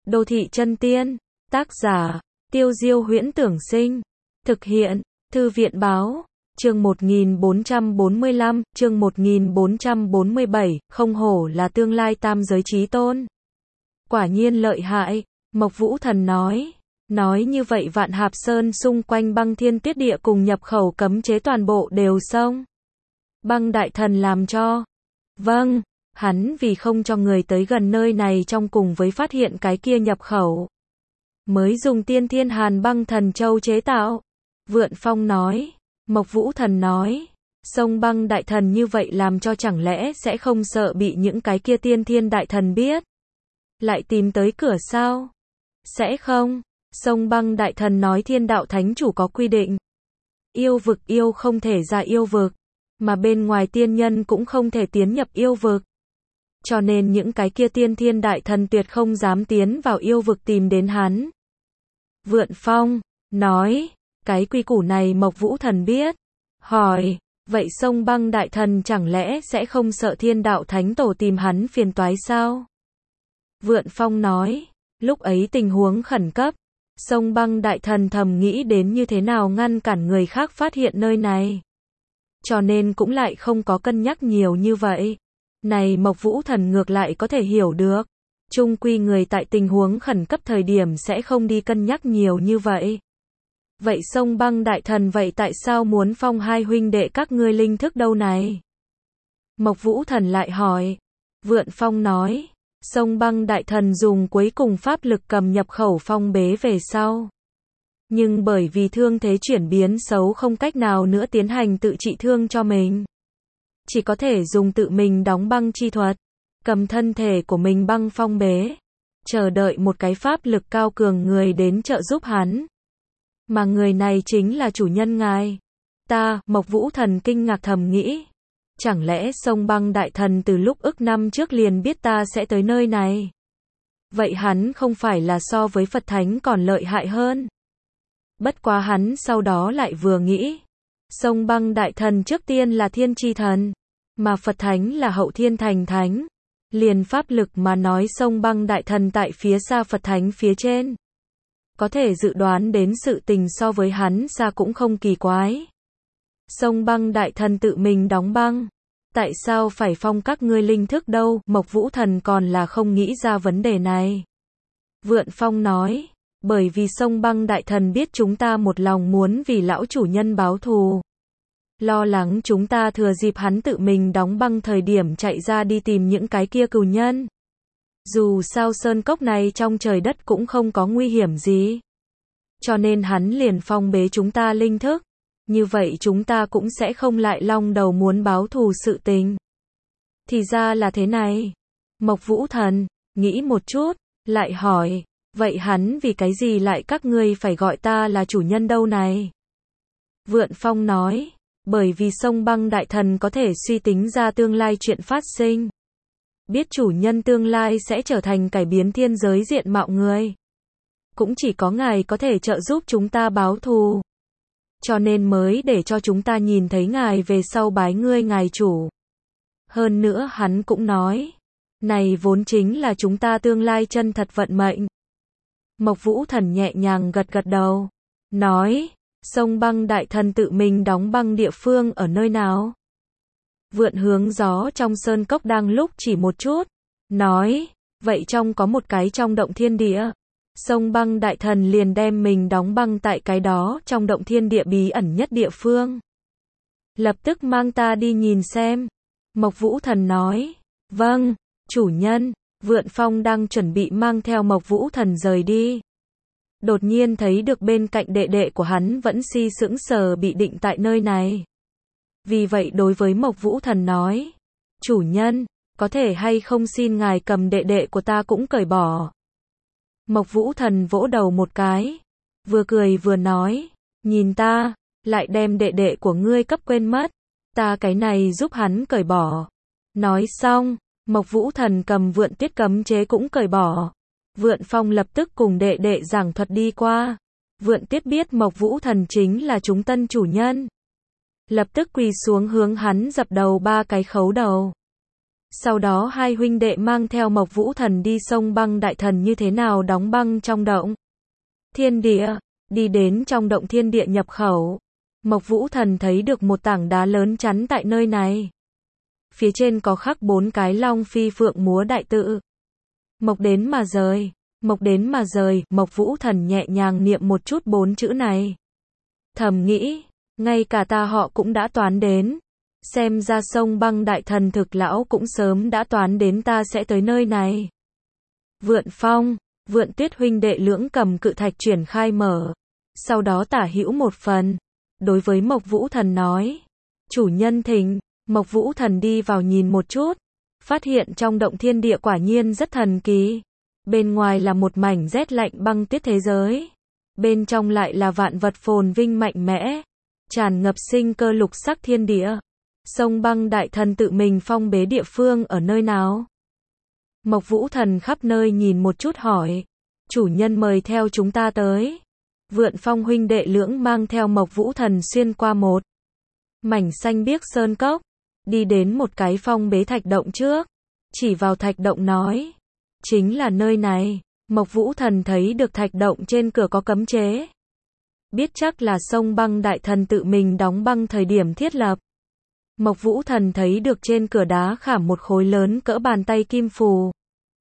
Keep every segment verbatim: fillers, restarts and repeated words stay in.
Đô thị chân tiên. Tác giả, Tiêu Diêu Huyễn Tưởng Sinh. Thực hiện, Thư viện Báo. Chương một nghìn bốn trăm bốn mươi lăm, chương một nghìn bốn trăm bốn mươi bảy, không hổ là tương lai tam giới chí tôn. Quả nhiên lợi hại, Mộc Vũ Thần nói. Nói như vậy Vạn Hạp Sơn xung quanh băng thiên tuyết địa cùng nhập khẩu cấm chế toàn bộ đều xong. Băng Đại Thần làm cho. Vâng, hắn vì không cho người tới gần nơi này trong cùng với phát hiện cái kia nhập khẩu. Mới dùng tiên thiên hàn băng thần châu chế tạo. Vượn Phong nói. Mộc Vũ Thần nói. Sông băng đại thần như vậy làm cho chẳng lẽ sẽ không sợ bị những cái kia tiên thiên đại thần biết. Lại tìm tới cửa sao? Sẽ không. Sông băng đại thần nói thiên đạo thánh chủ có quy định. Yêu vực yêu không thể ra yêu vực. Mà bên ngoài tiên nhân cũng không thể tiến nhập yêu vực. Cho nên những cái kia tiên thiên đại thần tuyệt không dám tiến vào yêu vực tìm đến hắn. Vượn Phong nói. Cái quy củ này Mộc Vũ Thần biết. Hỏi. Vậy sông băng đại thần chẳng lẽ sẽ không sợ thiên đạo thánh tổ tìm hắn phiền toái sao? Vượn Phong nói. Lúc ấy tình huống khẩn cấp. Sông băng đại thần thầm nghĩ đến như thế nào ngăn cản người khác phát hiện nơi này. Cho nên cũng lại không có cân nhắc nhiều như vậy. Này Mộc Vũ Thần ngược lại có thể hiểu được. Chung quy người tại tình huống khẩn cấp thời điểm sẽ không đi cân nhắc nhiều như vậy. Vậy sông băng đại thần vậy tại sao muốn phong hai huynh đệ các ngươi linh thức đâu này? Mộc Vũ Thần lại hỏi. Vượn Phong nói. Sông băng đại thần dùng cuối cùng pháp lực cầm nhập khẩu phong bế về sau. Nhưng bởi vì thương thế chuyển biến xấu không cách nào nữa tiến hành tự trị thương cho mình. Chỉ có thể dùng tự mình đóng băng chi thuật. Cầm thân thể của mình băng phong bế. Chờ đợi một cái pháp lực cao cường người đến trợ giúp hắn. Mà người này chính là chủ nhân ngài. Ta, Mộc Vũ Thần kinh ngạc thầm nghĩ. Chẳng lẽ sông băng đại thần từ lúc ức năm trước liền biết ta sẽ tới nơi này? Vậy hắn không phải là so với Phật Thánh còn lợi hại hơn? Bất quá hắn sau đó lại vừa nghĩ. Sông băng đại thần trước tiên là thiên tri thần. Mà Phật Thánh là hậu thiên thành thánh. Liền pháp lực mà nói sông băng đại thần tại phía xa Phật Thánh phía trên. Có thể dự đoán đến sự tình so với hắn xa cũng không kỳ quái. Sông băng đại thần tự mình đóng băng. Tại sao phải phong các ngươi linh thức đâu? Mộc Vũ Thần còn là không nghĩ ra vấn đề này. Vượn Phong nói. Bởi vì sông băng đại thần biết chúng ta một lòng muốn vì lão chủ nhân báo thù. Lo lắng chúng ta thừa dịp hắn tự mình đóng băng thời điểm chạy ra đi tìm những cái kia cừu nhân. Dù sao sơn cốc này trong trời đất cũng không có nguy hiểm gì. Cho nên hắn liền phong bế chúng ta linh thức. Như vậy chúng ta cũng sẽ không lại long đầu muốn báo thù sự tình. Thì ra là thế này. Mộc Vũ Thần, nghĩ một chút, lại hỏi. Vậy hắn vì cái gì lại các ngươi phải gọi ta là chủ nhân đâu này? Vượn Phong nói. Bởi vì sông băng đại thần có thể suy tính ra tương lai chuyện phát sinh. Biết chủ nhân tương lai sẽ trở thành cải biến thiên giới diện mạo người. Cũng chỉ có ngài có thể trợ giúp chúng ta báo thù. Cho nên mới để cho chúng ta nhìn thấy ngài về sau bái ngươi ngài chủ. Hơn nữa hắn cũng nói. Này vốn chính là chúng ta tương lai chân thật vận mệnh. Mộc Vũ Thần nhẹ nhàng gật gật đầu. Nói. Sông băng đại thần tự mình đóng băng địa phương ở nơi nào? Vượn hướng gió trong sơn cốc đang lúc chỉ một chút. Nói. Vậy trong có một cái trong động thiên địa. Sông băng đại thần liền đem mình đóng băng tại cái đó trong động thiên địa bí ẩn nhất địa phương. Lập tức mang ta đi nhìn xem. Mộc Vũ Thần nói. Vâng, chủ nhân. Vượn Phong đang chuẩn bị mang theo Mộc Vũ Thần rời đi. Đột nhiên thấy được bên cạnh đệ đệ của hắn vẫn si sững sờ bị định tại nơi này. Vì vậy đối với Mộc Vũ Thần nói. Chủ nhân, có thể hay không xin ngài cầm đệ đệ của ta cũng cởi bỏ. Mộc Vũ Thần vỗ đầu một cái. Vừa cười vừa nói. Nhìn ta, lại đem đệ đệ của ngươi cấp quên mất. Ta cái này giúp hắn cởi bỏ. Nói xong, Mộc Vũ Thần cầm vượn tiết cấm chế cũng cởi bỏ. Vượn Phong lập tức cùng đệ đệ giảng thuật đi qua. Vượn tiết biết Mộc Vũ Thần chính là chúng tân chủ nhân. Lập tức quỳ xuống hướng hắn dập đầu ba cái khấu đầu. Sau đó hai huynh đệ mang theo Mộc Vũ Thần đi sông băng đại thần như thế nào đóng băng trong động thiên địa, đi đến trong động thiên địa nhập khẩu. Mộc Vũ Thần thấy được một tảng đá lớn chắn tại nơi này. Phía trên có khắc bốn cái long phi phượng múa đại tự. Mộc đến mà rời, mộc đến mà rời, Mộc Vũ Thần nhẹ nhàng niệm một chút bốn chữ này. Thầm nghĩ, ngay cả ta họ cũng đã toán đến. Xem ra sông băng đại thần thực lão cũng sớm đã toán đến ta sẽ tới nơi này. Vượn Phong, Vượn Tuyết huynh đệ lưỡng cầm cự thạch triển khai mở. Sau đó tả hữu một phần. Đối với Mộc Vũ Thần nói. Chủ nhân thỉnh. Mộc Vũ Thần đi vào nhìn một chút. Phát hiện trong động thiên địa quả nhiên rất thần kỳ. Bên ngoài là một mảnh rét lạnh băng tuyết thế giới. Bên trong lại là vạn vật phồn vinh mạnh mẽ. Tràn ngập sinh cơ lục sắc thiên địa. Sông băng đại thần tự mình phong bế địa phương ở nơi nào? Mộc Vũ Thần khắp nơi nhìn một chút hỏi. Chủ nhân mời theo chúng ta tới. Vượn Phong huynh đệ lưỡng mang theo Mộc Vũ Thần xuyên qua một mảnh xanh biếc sơn cốc. Đi đến một cái phong bế thạch động trước. Chỉ vào thạch động nói. Chính là nơi này. Mộc Vũ Thần thấy được thạch động trên cửa có cấm chế. Biết chắc là sông băng đại thần tự mình đóng băng thời điểm thiết lập. Mộc Vũ Thần thấy được trên cửa đá khảm một khối lớn cỡ bàn tay kim phù.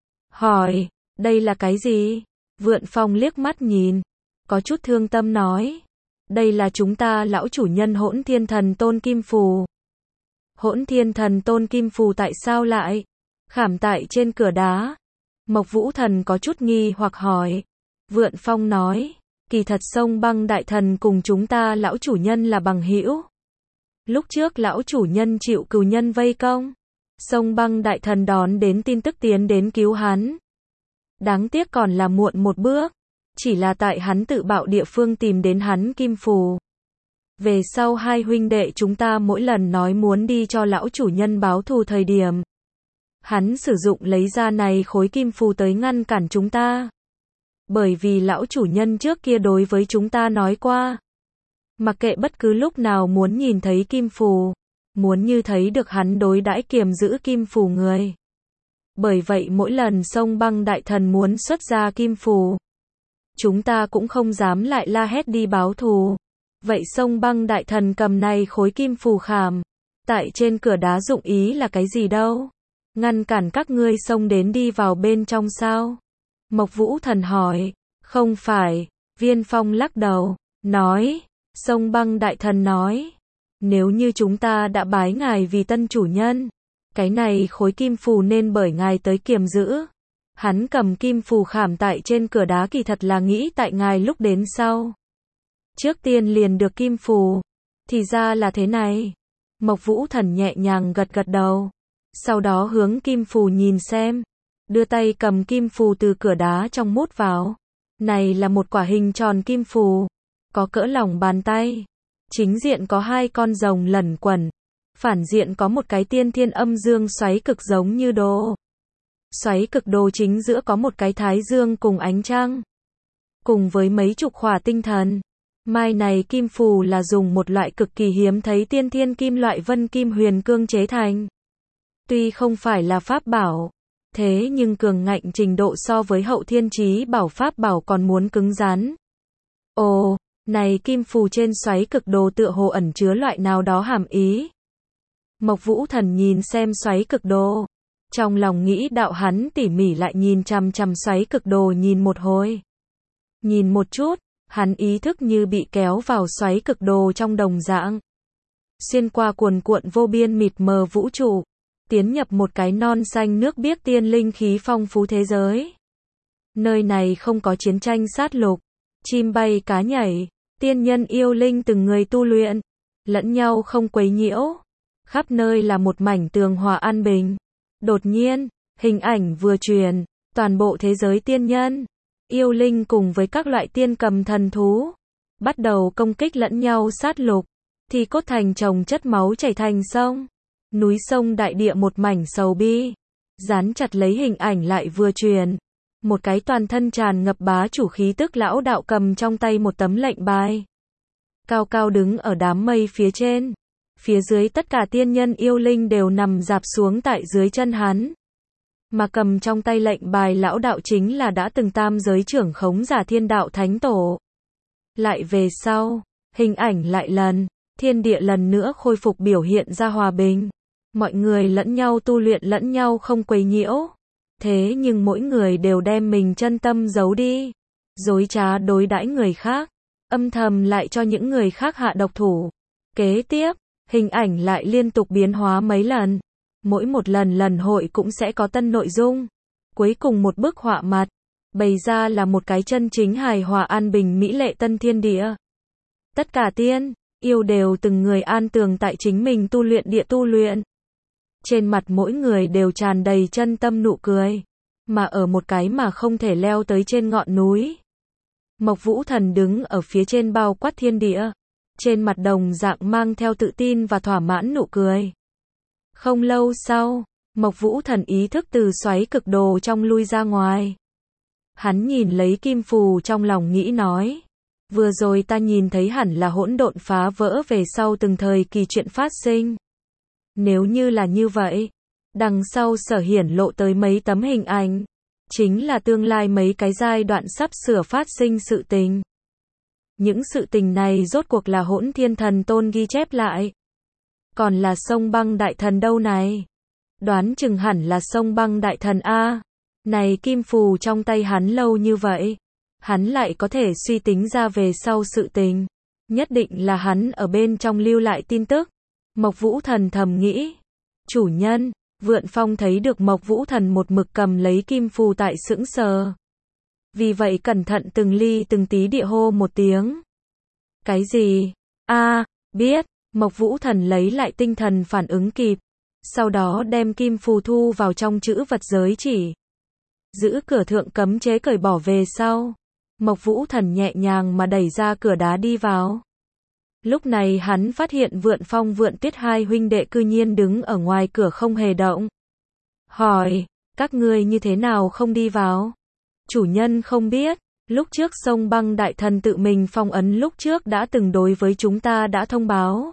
Hỏi, đây là cái gì? Vượn Phong liếc mắt nhìn. Có chút thương tâm nói. Đây là chúng ta lão chủ nhân Hỗn Thiên Thần Tôn Kim Phù. Hỗn Thiên Thần Tôn Kim Phù tại sao lại khảm tại trên cửa đá? Mộc Vũ Thần có chút nghi hoặc hỏi. Vượn Phong nói. Kỳ thật sông băng đại thần cùng chúng ta lão chủ nhân là bằng hữu. Lúc trước lão chủ nhân chịu cừu nhân vây công. Sông băng đại thần đón đến tin tức tiến đến cứu hắn. Đáng tiếc còn là muộn một bước. Chỉ là tại hắn tự bạo địa phương tìm đến hắn kim phù. Về sau hai huynh đệ chúng ta mỗi lần nói muốn đi cho lão chủ nhân báo thù thời điểm. Hắn sử dụng lấy ra này khối kim phù tới ngăn cản chúng ta. Bởi vì lão chủ nhân trước kia đối với chúng ta nói qua. Mặc kệ bất cứ lúc nào muốn nhìn thấy kim phù. Muốn như thấy được hắn đối đãi kiềm giữ kim phù người. Bởi vậy mỗi lần sông băng đại thần muốn xuất ra kim phù. Chúng ta cũng không dám lại la hét đi báo thù. Vậy sông băng đại thần cầm này khối kim phù khảm. Tại trên cửa đá dụng ý là cái gì đâu? Ngăn cản các ngươi xông đến đi vào bên trong sao? Mộc Vũ Thần hỏi. Không phải. Viên Phong lắc đầu. Nói. Sông băng đại thần nói. Nếu như chúng ta đã bái ngài vì tân chủ nhân. Cái này khối kim phù nên bởi ngài tới kiềm giữ. Hắn cầm kim phù khảm tại trên cửa đá kỳ thật là nghĩ tại ngài lúc đến sau. Trước tiên liền được kim phù. Thì ra là thế này. Mộc Vũ Thần nhẹ nhàng gật gật đầu. Sau đó hướng kim phù nhìn xem. Đưa tay cầm kim phù từ cửa đá trong mút vào. Này là một quả hình tròn kim phù. Có cỡ lòng bàn tay. Chính diện có hai con rồng lẩn quẩn. Phản diện có một cái tiên thiên âm dương xoáy cực giống như đồ. Xoáy cực đồ chính giữa có một cái thái dương cùng ánh trăng. Cùng với mấy chục khỏa tinh thần. Mai này kim phù là dùng một loại cực kỳ hiếm thấy tiên thiên kim loại vân kim huyền cương chế thành. Tuy không phải là pháp bảo. Thế nhưng cường ngạnh trình độ so với hậu thiên chí bảo pháp bảo còn muốn cứng rắn. Ồ, này kim phù trên xoáy cực đồ tựa hồ ẩn chứa loại nào đó hàm ý. Mộc Vũ Thần nhìn xem xoáy cực đồ. Trong lòng nghĩ đạo hắn tỉ mỉ lại nhìn chằm chằm xoáy cực đồ nhìn một hồi. Nhìn một chút, hắn ý thức như bị kéo vào xoáy cực đồ trong đồng dạng. Xuyên qua cuồn cuộn vô biên mịt mờ vũ trụ. Tiến nhập một cái non xanh nước biếc tiên linh khí phong phú thế giới. Nơi này không có chiến tranh sát lục. Chim bay cá nhảy. Tiên nhân yêu linh từng người tu luyện. Lẫn nhau không quấy nhiễu. Khắp nơi là một mảnh tường hòa an bình. Đột nhiên, hình ảnh vừa truyền, toàn bộ thế giới tiên nhân, yêu linh cùng với các loại tiên cầm thần thú, bắt đầu công kích lẫn nhau sát lục, thì cốt thành chồng chất máu chảy thành sông, núi sông đại địa một mảnh sầu bi, dán chặt lấy hình ảnh lại vừa truyền, một cái toàn thân tràn ngập bá chủ khí tức lão đạo cầm trong tay một tấm lệnh bài, cao cao đứng ở đám mây phía trên, Phía dưới tất cả tiên nhân yêu linh đều nằm rạp xuống tại dưới chân hắn. Mà cầm trong tay lệnh bài lão đạo chính là đã từng tam giới trưởng khống giả Thiên Đạo Thánh Tổ. Lại về sau, hình ảnh lại lần, thiên địa lần nữa khôi phục biểu hiện ra hòa bình. Mọi người lẫn nhau tu luyện lẫn nhau không quấy nhiễu. Thế nhưng mỗi người đều đem mình chân tâm giấu đi. Dối trá đối đãi người khác. Âm thầm lại cho những người khác hạ độc thủ. Kế tiếp, hình ảnh lại liên tục biến hóa mấy lần. Mỗi một lần lần hội cũng sẽ có tân nội dung. Cuối cùng một bức họa mặt, bày ra là một cái chân chính hài hòa an bình mỹ lệ tân thiên địa. Tất cả tiên, yêu đều từng người an tường tại chính mình tu luyện địa tu luyện. Trên mặt mỗi người đều tràn đầy chân tâm nụ cười. Mà ở một cái mà không thể leo tới trên ngọn núi. Mộc Vũ Thần đứng ở phía trên bao quát thiên địa. Trên mặt đồng dạng mang theo tự tin và thỏa mãn nụ cười. Không lâu sau, Mộc Vũ Thần ý thức từ xoáy cực đồ trong lui ra ngoài. Hắn nhìn lấy kim phù trong lòng nghĩ nói. Vừa rồi ta nhìn thấy hẳn là hỗn độn phá vỡ về sau từng thời kỳ chuyện phát sinh. Nếu như là như vậy, đằng sau sở hiển lộ tới mấy tấm hình ảnh, chính là tương lai mấy cái giai đoạn sắp sửa phát sinh sự tình. Những sự tình này rốt cuộc là Hỗn Thiên Thần Tôn ghi chép lại. Còn là Sông Băng Đại Thần đâu này? Đoán chừng hẳn là Sông Băng Đại Thần a. Này kim phù trong tay hắn lâu như vậy, hắn lại có thể suy tính ra về sau sự tình. Nhất định là hắn ở bên trong lưu lại tin tức. Mộc Vũ Thần thầm nghĩ. Chủ nhân, Vượn Phong thấy được Mộc Vũ Thần một mực cầm lấy kim phù tại sững sờ. Vì vậy cẩn thận từng ly từng tí địa hô một tiếng. Cái gì? A, biết. Mộc Vũ Thần lấy lại tinh thần phản ứng kịp. Sau đó đem kim phù thu vào trong chữ vật giới chỉ. Giữ cửa thượng cấm chế cởi bỏ về sau. Mộc Vũ Thần nhẹ nhàng mà đẩy ra cửa đá đi vào. Lúc này hắn phát hiện Vượn Phong Vượn Tuyết hai huynh đệ cư nhiên đứng ở ngoài cửa không hề động. Hỏi, các ngươi như thế nào không đi vào? Chủ nhân không biết, lúc trước Sông Băng Đại Thần tự mình phong ấn lúc trước đã từng đối với chúng ta đã thông báo.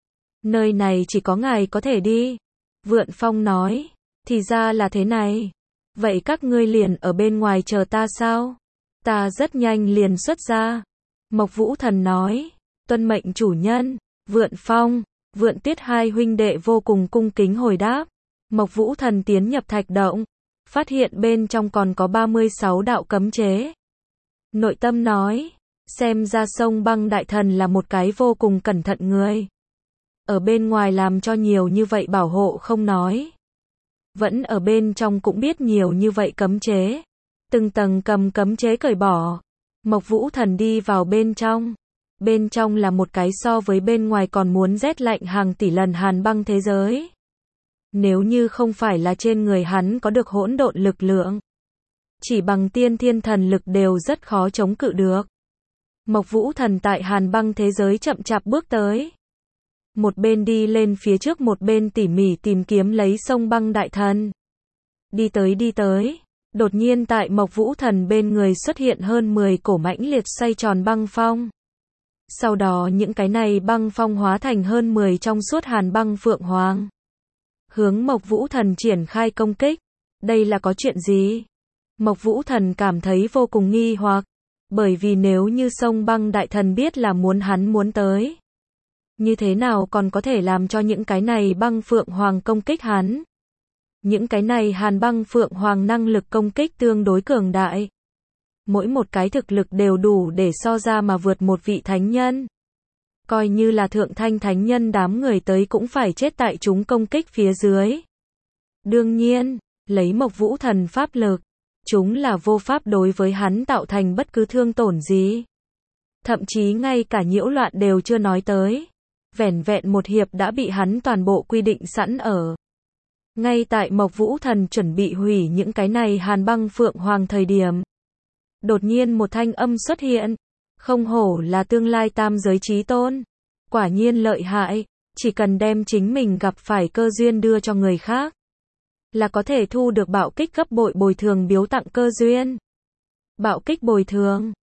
Nơi này chỉ có ngài có thể đi. Vượn Phong nói, thì ra là thế này. Vậy các ngươi liền ở bên ngoài chờ ta sao? Ta rất nhanh liền xuất ra. Mộc Vũ Thần nói, tuân mệnh chủ nhân. Vượn Phong, Vượn Tuyết hai huynh đệ vô cùng cung kính hồi đáp. Mộc Vũ Thần tiến nhập thạch động, phát hiện bên trong còn có ba mươi sáu đạo cấm chế. Nội tâm nói, xem ra Sông Băng Đại Thần là một cái vô cùng cẩn thận người. Ở bên ngoài làm cho nhiều như vậy bảo hộ không nói. Vẫn ở bên trong cũng biết nhiều như vậy cấm chế. Từng tầng cầm cấm chế cởi bỏ. Mộc Vũ Thần đi vào bên trong. Bên trong là một cái so với bên ngoài còn muốn rét lạnh hàng tỷ lần hàn băng thế giới. Nếu như không phải là trên người hắn có được hỗn độn lực lượng, chỉ bằng tiên thiên thần lực đều rất khó chống cự được. Mộc Vũ Thần tại hàn băng thế giới chậm chạp bước tới. Một bên đi lên phía trước một bên tỉ mỉ tìm kiếm lấy Sông Băng Đại Thần. Đi tới đi tới, đột nhiên tại Mộc Vũ Thần bên người xuất hiện hơn mười cổ mãnh liệt xoay tròn băng phong. Sau đó những cái này băng phong hóa thành hơn mười trong suốt hàn băng phượng hoàng. Hướng Mộc Vũ Thần triển khai công kích. Đây là có chuyện gì? Mộc Vũ Thần cảm thấy vô cùng nghi hoặc. Bởi vì nếu như Sông Băng Đại Thần biết là muốn hắn muốn tới, như thế nào còn có thể làm cho những cái này băng phượng hoàng công kích hắn? Những cái này hàn băng phượng hoàng năng lực công kích tương đối cường đại. Mỗi một cái thực lực đều đủ để so ra mà vượt một vị thánh nhân. Coi như là thượng thanh thánh nhân đám người tới cũng phải chết tại chúng công kích phía dưới. Đương nhiên, lấy Mộc Vũ Thần pháp lực, chúng là vô pháp đối với hắn tạo thành bất cứ thương tổn gì. Thậm chí ngay cả nhiễu loạn đều chưa nói tới. Vẻn vẹn một hiệp đã bị hắn toàn bộ quy định sẵn ở. Ngay tại Mộc Vũ Thần chuẩn bị hủy những cái này hàn băng phượng hoàng thời điểm. Đột nhiên một thanh âm xuất hiện. Không hổ là tương lai tam giới chí tôn. Quả nhiên lợi hại, chỉ cần đem chính mình gặp phải cơ duyên đưa cho người khác, là có thể thu được bạo kích gấp bội bồi thường biếu tặng cơ duyên. Bạo kích bồi thường,